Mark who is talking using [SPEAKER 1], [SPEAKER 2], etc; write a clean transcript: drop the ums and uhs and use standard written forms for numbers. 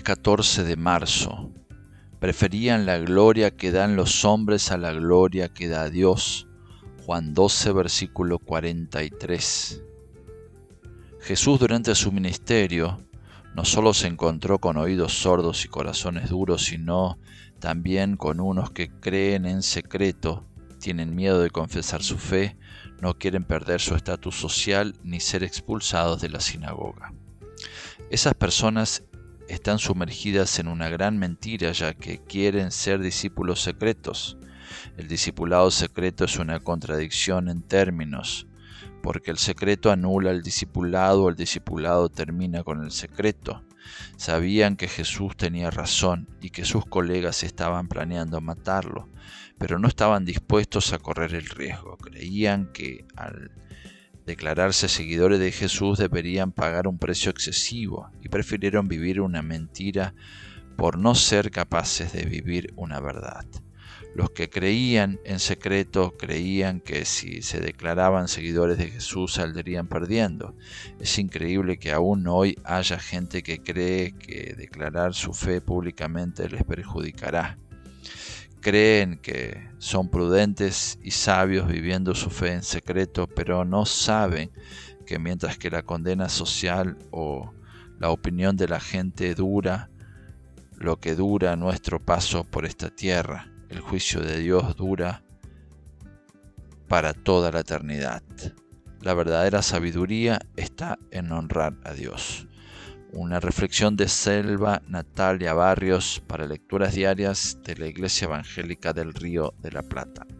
[SPEAKER 1] 14 de marzo. Preferían la gloria que dan los hombres a la gloria que da Dios. Juan 12, versículo 43. Jesús durante su ministerio no solo se encontró con oídos sordos y corazones duros, sino también con unos que creen en secreto, tienen miedo de confesar su fe, no quieren perder su estatus social ni ser expulsados de la sinagoga. Esas personas están sumergidas en una gran mentira, ya que quieren ser discípulos secretos. El discipulado secreto es una contradicción en términos, porque el secreto anula el discipulado termina con el secreto. Sabían que Jesús tenía razón y que sus colegas estaban planeando matarlo, pero no estaban dispuestos a correr el riesgo. Creían que al declararse seguidores de Jesús deberían pagar un precio excesivo y prefirieron vivir una mentira por no ser capaces de vivir una verdad. Los que creían en secreto creían que si se declaraban seguidores de Jesús saldrían perdiendo. Es increíble que aún hoy haya gente que cree que declarar su fe públicamente les perjudicará. Creen que son prudentes y sabios viviendo su fe en secreto, pero no saben que mientras que la condena social o la opinión de la gente dura lo que dura nuestro paso por esta tierra, el juicio de Dios dura para toda la eternidad. La verdadera sabiduría está en honrar a Dios. Una reflexión de Selva Natalia Barrios para lecturas diarias de la Iglesia Evangélica del Río de la Plata.